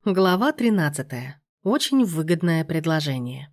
Глава 13. Очень выгодное предложение.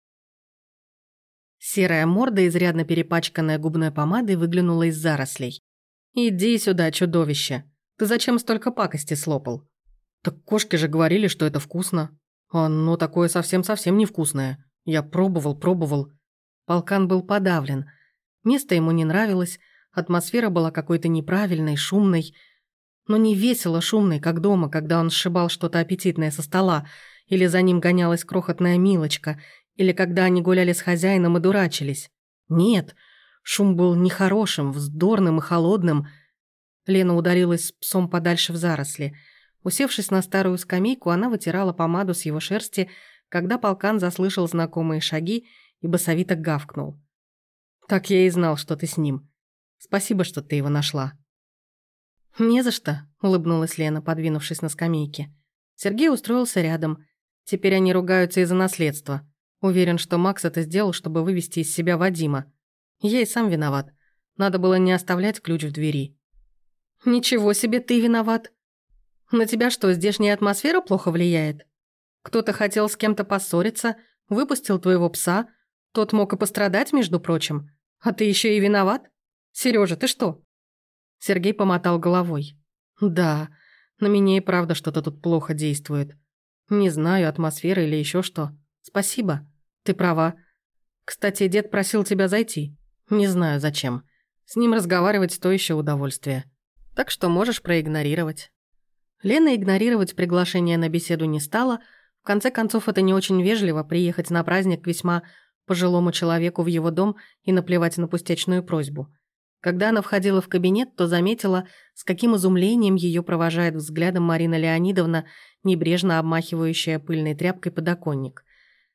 Серая морда, изрядно перепачканная губной помадой, выглянула из зарослей. «Иди сюда, чудовище! Ты зачем столько пакости слопал?» «Так кошки же говорили, что это вкусно. Оно такое совсем-совсем невкусное. Я пробовал». Полкан был подавлен. Место ему не нравилось, атмосфера была какой-то неправильной, шумной. Но не весело шумной, как дома, когда он сшибал что-то аппетитное со стола, или за ним гонялась крохотная Милочка, или когда они гуляли с хозяином и дурачились. Нет, шум был нехорошим, вздорным и холодным. Лена удалилась с псом подальше в заросли. Усевшись на старую скамейку, она вытирала помаду с его шерсти, когда полкан заслышал знакомые шаги и басовито гавкнул. «Так я и знал, что ты с ним. Спасибо, что ты его нашла». «Не за что», — улыбнулась Лена, подвинувшись на скамейке. Сергей устроился рядом. Теперь они ругаются из-за наследства. Уверен, что Макс это сделал, чтобы вывести из себя Вадима. Я и сам виноват. Надо было не оставлять ключ в двери. «Ничего себе, ты виноват. На тебя что, здешняя атмосфера плохо влияет? Кто-то хотел с кем-то поссориться, выпустил твоего пса. Тот мог и пострадать, между прочим. А ты еще и виноват? Сережа, ты что?» Сергей помотал головой. «Да, на меня и правда что-то тут плохо действует. Не знаю, атмосфера или еще что. Спасибо, ты права. Кстати, дед просил тебя зайти. Не знаю, зачем. С ним разговаривать то еще удовольствие. Так что можешь проигнорировать». Лена игнорировать приглашение на беседу не стала. В конце концов, это не очень вежливо приехать на праздник к весьма пожилому человеку в его дом и наплевать на пустячную просьбу. Когда она входила в кабинет, то заметила, с каким изумлением ее провожает взглядом Марина Леонидовна, небрежно обмахивающая пыльной тряпкой подоконник.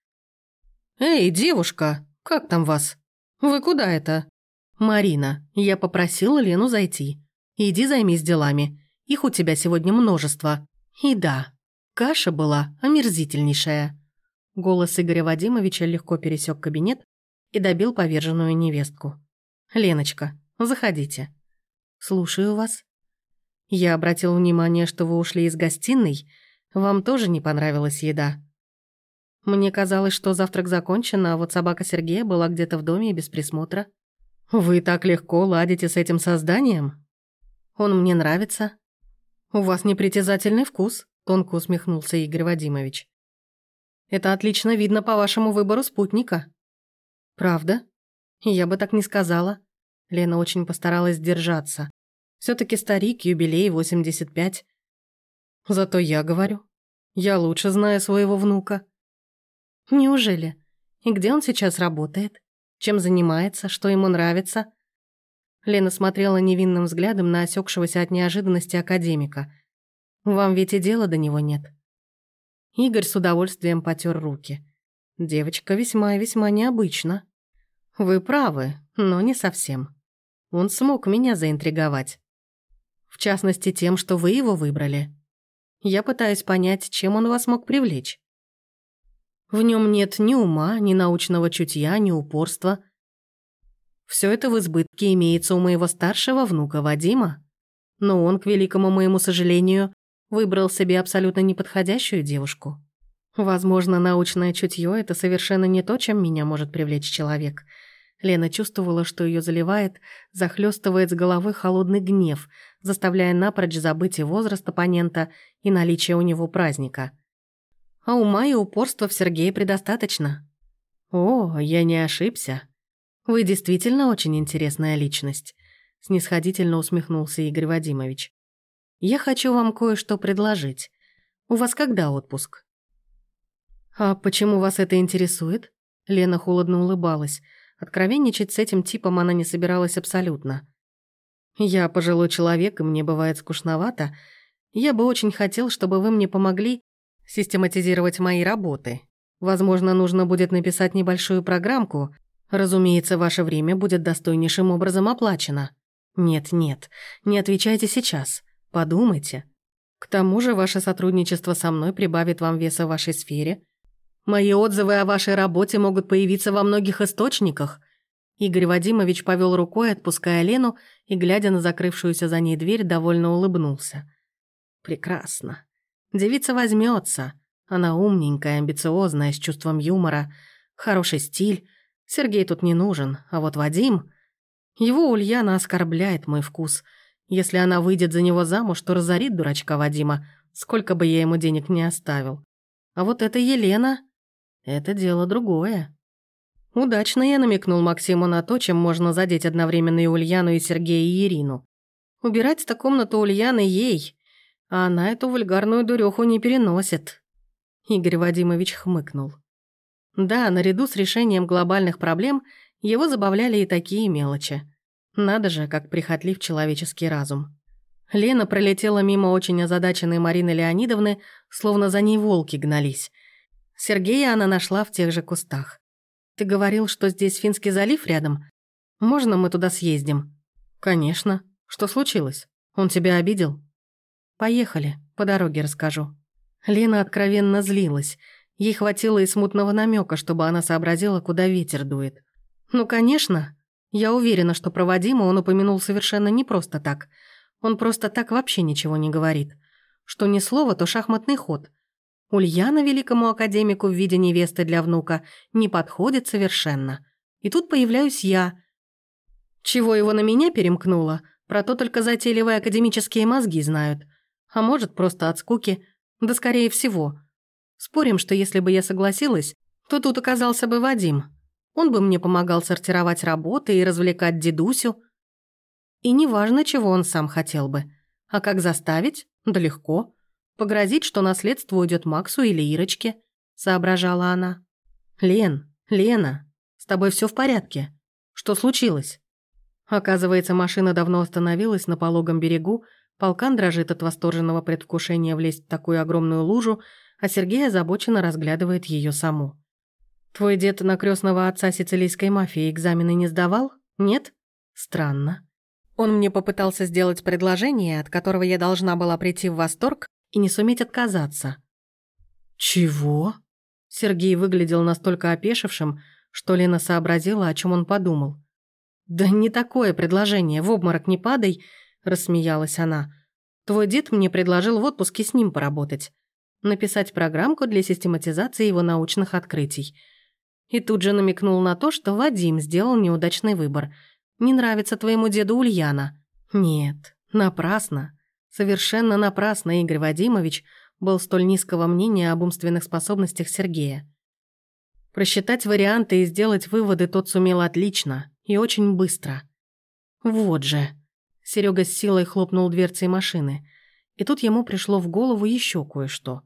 «Эй, девушка, как там вас? Вы куда это?» «Марина, я попросила Лену зайти. Иди займись делами. Их у тебя сегодня множество. И да, каша была омерзительнейшая». Голос Игоря Вадимовича легко пересек кабинет и добил поверженную невестку. «Леночка, заходите». «Слушаю вас». «Я обратил внимание, что вы ушли из гостиной. Вам тоже не понравилась еда?» «Мне казалось, что завтрак закончен, а вот собака Сергея была где-то в доме и без присмотра». «Вы так легко ладите с этим созданием?» «Он мне нравится». «У вас непритязательный вкус», — тонко усмехнулся Игорь Вадимович. «Это отлично видно по вашему выбору спутника». «Правда? Я бы так не сказала». Лена очень постаралась держаться. Все-таки старик, юбилей 85. Зато я говорю. Я лучше знаю своего внука. Неужели? И где он сейчас работает? Чем занимается? Что ему нравится? Лена смотрела невинным взглядом на осекшегося от неожиданности академика. Вам ведь и дела до него нет. Игорь с удовольствием потер руки. Девочка весьма и весьма необычна. Вы правы, но не совсем. Он смог меня заинтриговать. В частности, тем, что вы его выбрали. Я пытаюсь понять, чем он вас мог привлечь. В нем нет ни ума, ни научного чутья, ни упорства. Все это в избытке имеется у моего старшего внука Вадима. Но он, к великому моему сожалению, выбрал себе абсолютно неподходящую девушку. Возможно, научное чутье — это совершенно не то, чем меня может привлечь человек. Лена чувствовала, что ее заливает, захлестывает с головы холодный гнев, заставляя напрочь забыть и возраст оппонента, и наличие у него праздника. А ума и упорства в Сергее предостаточно. О, я не ошибся. Вы действительно очень интересная личность, снисходительно усмехнулся Игорь Вадимович. Я хочу вам кое-что предложить. У вас когда отпуск? А почему вас это интересует? Лена холодно улыбалась. Откровенничать с этим типом она не собиралась абсолютно. «Я пожилой человек, и мне бывает скучновато. Я бы очень хотел, чтобы вы мне помогли систематизировать мои работы. Возможно, нужно будет написать небольшую программку. Разумеется, ваше время будет достойнейшим образом оплачено. Нет, не отвечайте сейчас. Подумайте. К тому же ваше сотрудничество со мной прибавит вам веса в вашей сфере. Мои отзывы о вашей работе могут появиться во многих источниках». Игорь Вадимович повел рукой, отпуская Лену, и, глядя на закрывшуюся за ней дверь, довольно улыбнулся. «Прекрасно. Девица возьмется. Она умненькая, амбициозная, с чувством юмора, хороший стиль. Сергей тут не нужен, а вот Вадим... Его Ульяна оскорбляет мой вкус. Если она выйдет за него замуж, то разорит дурачка Вадима, сколько бы я ему денег не оставил. А вот эта Елена... Это дело другое. Удачно я намекнул Максиму на то, чем можно задеть одновременно и Ульяну, и Сергея, и Ирину. Убирать-то комнату Ульяны ей, а она эту вульгарную дуреху не переносит. Игорь Вадимович хмыкнул. Да, наряду с решением глобальных проблем его забавляли и такие мелочи. Надо же, как прихотлив человеческий разум. Лена пролетела мимо очень озадаченной Марины Леонидовны, словно за ней волки гнались. Сергея она нашла в тех же кустах. «Ты говорил, что здесь Финский залив рядом? Можно мы туда съездим?» «Конечно. Что случилось? Он тебя обидел?» «Поехали, по дороге расскажу». Лена откровенно злилась. Ей хватило и смутного намека, чтобы она сообразила, куда ветер дует. «Ну, конечно. Я уверена, что про Вадима он упомянул совершенно не просто так. Он просто так вообще ничего не говорит. Что ни слова, то шахматный ход. Ульяна великому академику в виде невесты для внука не подходит совершенно. И тут появляюсь я. Чего его на меня перемкнуло, про то только затейливые академические мозги знают. А может, просто от скуки, да скорее всего. Спорим, что если бы я согласилась, то тут оказался бы Вадим. Он бы мне помогал сортировать работы и развлекать дедусю. И неважно, чего он сам хотел бы. А как заставить? Да легко. Погрозить, что наследство уйдет Максу или Ирочке, соображала она. Лена, с тобой все в порядке? Что случилось?» Оказывается, машина давно остановилась на пологом берегу, полкан дрожит от восторженного предвкушения влезть в такую огромную лужу, а Сергей озабоченно разглядывает ее саму. «Твой дед на крестного отца сицилийской мафии экзамены не сдавал? Нет? Странно. Он мне попытался сделать предложение, от которого я должна была прийти в восторг и не суметь отказаться». «Чего?» Сергей выглядел настолько опешившим, что Лена сообразила, о чем он подумал. «Да не такое предложение, в обморок не падай», — рассмеялась она. «Твой дед мне предложил в отпуске с ним поработать, написать программку для систематизации его научных открытий». И тут же намекнул на то, что Вадим сделал неудачный выбор. «Не нравится твоему деду Ульяна?» «Нет, напрасно. Совершенно напрасно Игорь Вадимович был столь низкого мнения об умственных способностях Сергея. Просчитать варианты и сделать выводы тот сумел отлично и очень быстро. Вот же. Серега с силой хлопнул дверцей машины, и тут ему пришло в голову еще кое-что.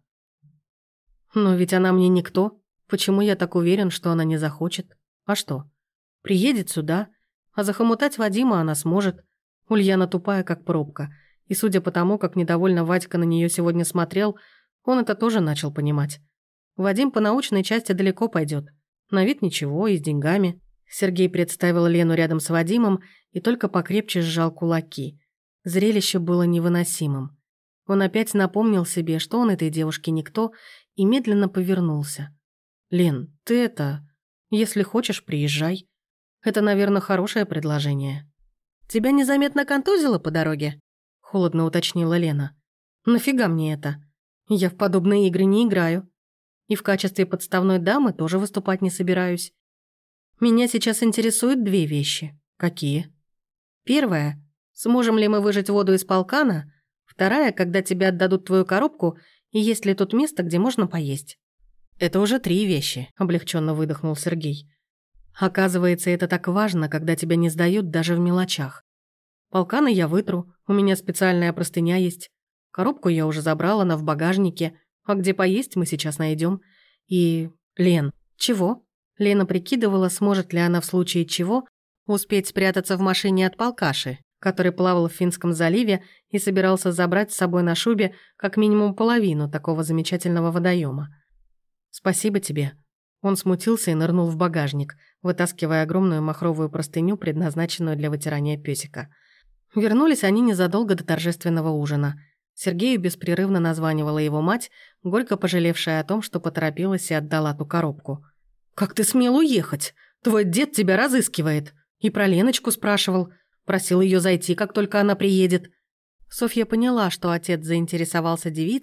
«Но ведь она мне никто. Почему я так уверен, что она не захочет? А что? Приедет сюда, а захомутать Вадима она сможет. Ульяна тупая, как пробка. И судя по тому, как недовольно Вадька на нее сегодня смотрел, он это тоже начал понимать. Вадим по научной части далеко пойдет. На вид ничего, и с деньгами». Сергей представил Лену рядом с Вадимом и только покрепче сжал кулаки. Зрелище было невыносимым. Он опять напомнил себе, что он этой девушке никто, и медленно повернулся. «Лен, ты это... Если хочешь, приезжай. Это, наверное, хорошее предложение». «Тебя незаметно контузило по дороге?» — холодно уточнила Лена. «Нафига мне это? Я в подобные игры не играю. И в качестве подставной дамы тоже выступать не собираюсь. Меня сейчас интересуют две вещи. Какие? Первая — сможем ли мы выжать воду из полкана? Вторая — когда тебе отдадут твою коробку, и есть ли тут место, где можно поесть?» «Это уже 3 вещи», — облегченно выдохнул Сергей. «Оказывается, это так важно, когда тебя не сдают даже в мелочах. Полканы я вытру, у меня специальная простыня есть. Коробку я уже забрала, она в багажнике, а где поесть мы сейчас найдем. И... Лен, чего?» Лена прикидывала, сможет ли она в случае чего успеть спрятаться в машине от полкаши, который плавал в Финском заливе и собирался забрать с собой на шубе как минимум половину такого замечательного водоема. «Спасибо тебе». Он смутился и нырнул в багажник, вытаскивая огромную махровую простыню, предназначенную для вытирания пёсика. Вернулись они незадолго до торжественного ужина. Сергею беспрерывно названивала его мать, горько пожалевшая о том, что поторопилась и отдала ту коробку. «Как ты смел уехать? Твой дед тебя разыскивает. И про Леночку спрашивал. Просил ее зайти, как только она приедет». Софья поняла, что отец заинтересовался девицей,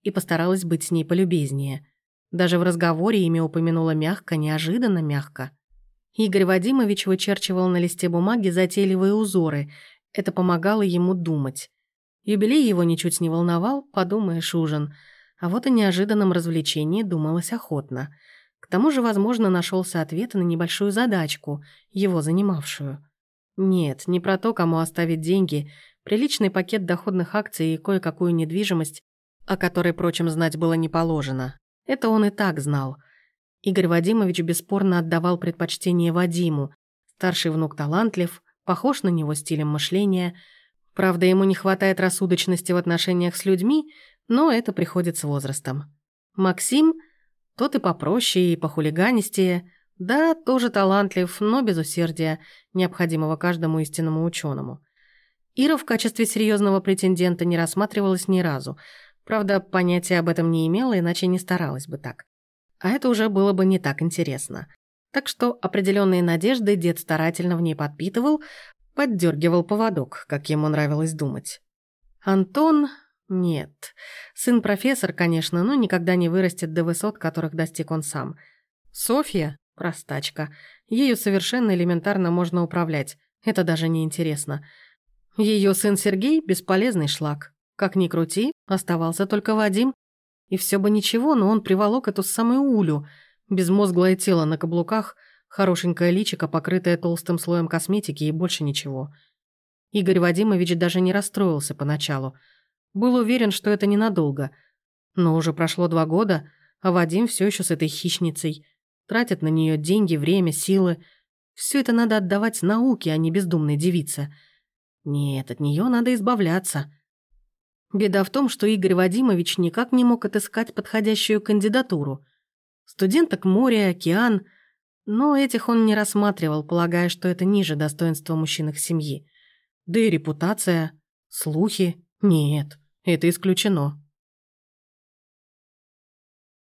и постаралась быть с ней полюбезнее. Даже в разговоре имя упомянула мягко, неожиданно мягко. Игорь Вадимович вычерчивал на листе бумаги затейливые узоры. Это помогало ему думать. Юбилей его ничуть не волновал, подумаешь, ужин. А вот о неожиданном развлечении думалось охотно. К тому же, возможно, нашелся ответ на небольшую задачку, его занимавшую. Нет, не про то, кому оставить деньги, приличный пакет доходных акций и кое-какую недвижимость, о которой, прочим, знать было не положено. Это он и так знал. Игорь Вадимович бесспорно отдавал предпочтение Вадиму. Старший внук талантлив, похож на него стилем мышления. Правда, ему не хватает рассудочности в отношениях с людьми, но это приходит с возрастом. Максим, тот и попроще, и похулиганистее, да, тоже талантлив, но без усердия, необходимого каждому истинному ученому. Ира в качестве серьезного претендента не рассматривалась ни разу. Правда, понятия об этом не имела, иначе не старалась бы так. А это уже было бы не так интересно. Так что определенные надежды дед старательно в ней подпитывал, поддергивал поводок, как ему нравилось думать. Антон... Нет. Сын профессор, конечно, но никогда не вырастет до высот, которых достиг он сам. Софья – простачка. Ею совершенно элементарно можно управлять. Это даже не интересно. Ее сын Сергей – бесполезный шлак. Как ни крути, оставался только Вадим. И все бы ничего, но он приволок эту самую Улю. Безмозглое тело на каблуках, хорошенькое личико, покрытое толстым слоем косметики и больше ничего. Игорь Вадимович даже не расстроился поначалу. Был уверен, что это ненадолго. Но уже прошло 2 года, а Вадим все еще с этой хищницей. Тратит на нее деньги, время, силы. Все это надо отдавать науке, а не бездумной девице. Нет, от нее надо избавляться. Беда в том, что Игорь Вадимович никак не мог отыскать подходящую кандидатуру. Студенток море, океан. Но этих он не рассматривал, полагая, что это ниже достоинства мужчин их семьи. Да и репутация, слухи. Нет, это исключено.